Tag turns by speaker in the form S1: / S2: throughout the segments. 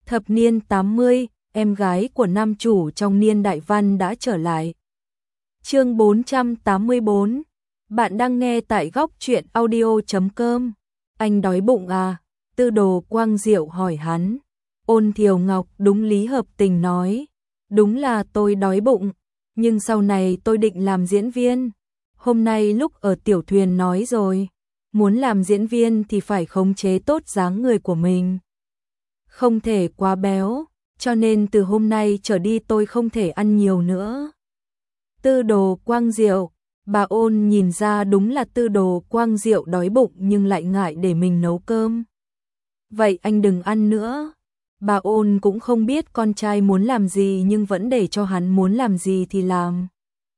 S1: Thập niên 80, em gái của nam chủ trong niên đại văn đã trở lại. Chương 484. Bạn đang nghe tại góc truyện audio.com. Anh đói bụng à? Tư Đồ Quang Diệu hỏi hắn. Ôn Thiều Ngọc đúng lý hợp tình nói. Đúng là tôi đói bụng, nhưng sau này tôi định làm diễn viên. Hôm nay lúc ở tiểu thuyền nói rồi, muốn làm diễn viên thì phải khống chế tốt dáng người của mình. Không thể quá béo, cho nên từ hôm nay trở đi tôi không thể ăn nhiều nữa. Tư Đồ Quang Diệu, bà Ôn nhìn ra đúng là Tư Đồ Quang Diệu đói bụng nhưng lại ngại để mình nấu cơm. Vậy anh đừng ăn nữa. Bà Ôn cũng không biết con trai muốn làm gì nhưng vẫn để cho hắn muốn làm gì thì làm.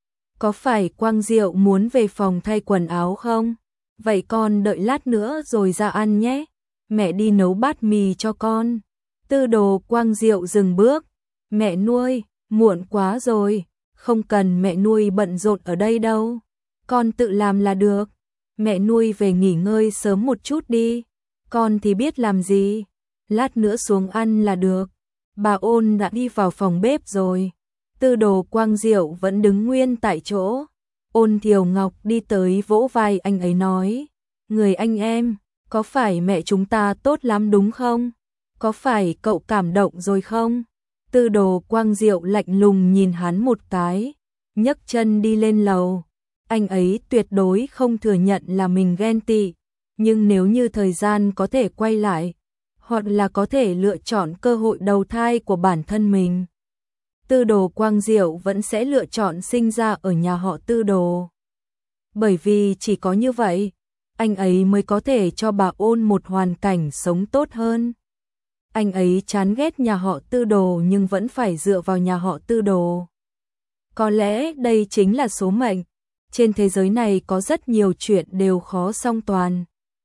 S1: Có phải Quang Diệu muốn về phòng thay quần áo không? Vậy con đợi lát nữa rồi ra ăn nhé. Mẹ đi nấu bát mì cho con. Tư Đồ Quang Diệu dừng bước. Mẹ nuôi, muộn quá rồi. Không cần mẹ nuôi bận rộn ở đây đâu. Con tự làm là được. Mẹ nuôi về nghỉ ngơi sớm một chút đi. Con thì biết làm gì. Lát nữa xuống ăn là được. Bà Ôn đã đi vào phòng bếp rồi. Tư Đồ Quang Diệu vẫn đứng nguyên tại chỗ. Ôn Thiều Ngọc đi tới vỗ vai anh ấy nói. Người anh em, có phải mẹ chúng ta tốt lắm đúng không? Có phải cậu cảm động rồi không? Tư Đồ Quang Diệu lạnh lùng nhìn hắn một cái, nhấc chân đi lên lầu. Anh ấy tuyệt đối không thừa nhận là mình ghen tị, nhưng nếu như thời gian có thể quay lại, hoặc là có thể lựa chọn cơ hội đầu thai của bản thân mình, Tư Đồ Quang Diệu vẫn sẽ lựa chọn sinh ra ở nhà họ Tư Đồ. Bởi vì chỉ có như vậy, anh ấy mới có thể cho bà Ôn một hoàn cảnh sống tốt hơn. Anh ấy chán ghét nhà họ Tư Đồ nhưng vẫn phải dựa vào nhà họ Tư Đồ. Có lẽ đây chính là số mệnh. Trên thế giới này có rất nhiều chuyện đều khó song toàn.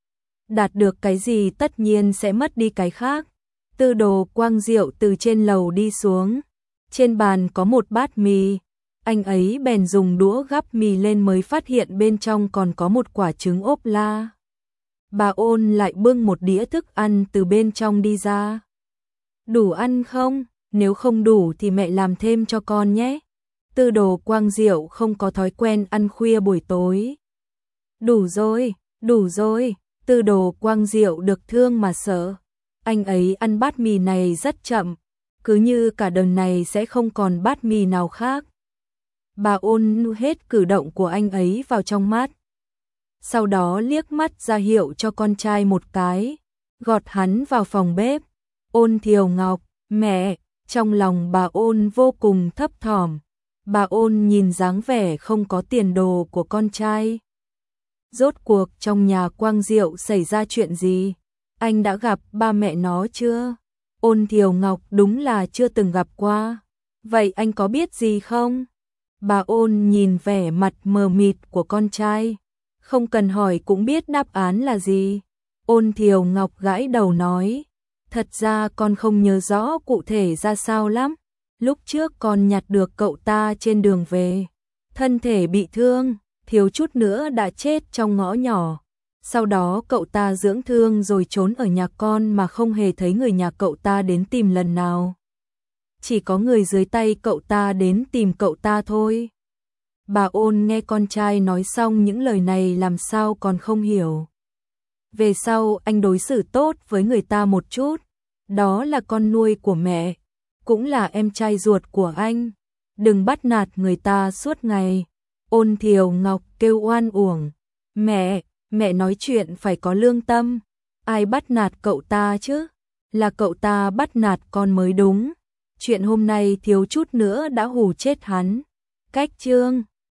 S1: Đạt được cái gì tất nhiên sẽ mất đi cái khác. Tư Đồ Quang Diệu từ trên lầu đi xuống. Trên bàn có một bát mì. Anh ấy bèn dùng đũa gắp mì lên mới phát hiện bên trong còn có một quả trứng ốp la. Bà Ôn lại bưng một đĩa thức ăn từ bên trong đi ra. Đủ ăn không? Nếu không đủ thì mẹ làm thêm cho con nhé. Tư Đồ Quang Diệu không có thói quen ăn khuya buổi tối. Đủ rồi, đủ rồi. Tư Đồ Quang Diệu được thương mà sợ. Anh ấy ăn bát mì này rất chậm, cứ như cả đời này sẽ không còn bát mì nào khác. Bà Ôn nuốt hết cử động của anh ấy vào trong mắt. Sau đó liếc mắt ra hiệu cho con trai một cái, gọt hắn vào phòng bếp. Ôn Thiều Ngọc, mẹ, trong lòng bà Ôn vô cùng thấp thỏm. Bà Ôn nhìn dáng vẻ không có tiền đồ của con trai. Rốt cuộc trong nhà Quang Diệu xảy ra chuyện gì? Anh đã gặp ba mẹ nó chưa? Ôn Thiều Ngọc đúng là chưa từng gặp qua. Vậy anh có biết gì không? Bà Ôn nhìn vẻ mặt mờ mịt của con trai. Không cần hỏi cũng biết đáp án là gì. Ôn Thiều Ngọc gãi đầu nói. Thật ra con không nhớ rõ cụ thể ra sao lắm. Lúc trước con nhặt được cậu ta trên đường về. Thân thể bị thương, thiếu chút nữa đã chết trong ngõ nhỏ. Sau đó cậu ta dưỡng thương rồi trốn ở nhà con mà không hề thấy người nhà cậu ta đến tìm lần nào. Chỉ có người dưới tay cậu ta đến tìm cậu ta thôi. Bà Ôn nghe con trai nói xong những lời này làm sao còn không hiểu. Về sau anh đối xử tốt với người ta một chút. Đó là con nuôi của mẹ, cũng là em trai ruột của anh. Đừng bắt nạt người ta suốt ngày. Ôn Thiều Ngọc kêu oan uổng. Mẹ nói chuyện phải có lương tâm. Ai bắt nạt cậu ta chứ? Là cậu ta bắt nạt con mới đúng. Chuyện hôm nay thiếu chút nữa đã hù chết hắn. Cách chương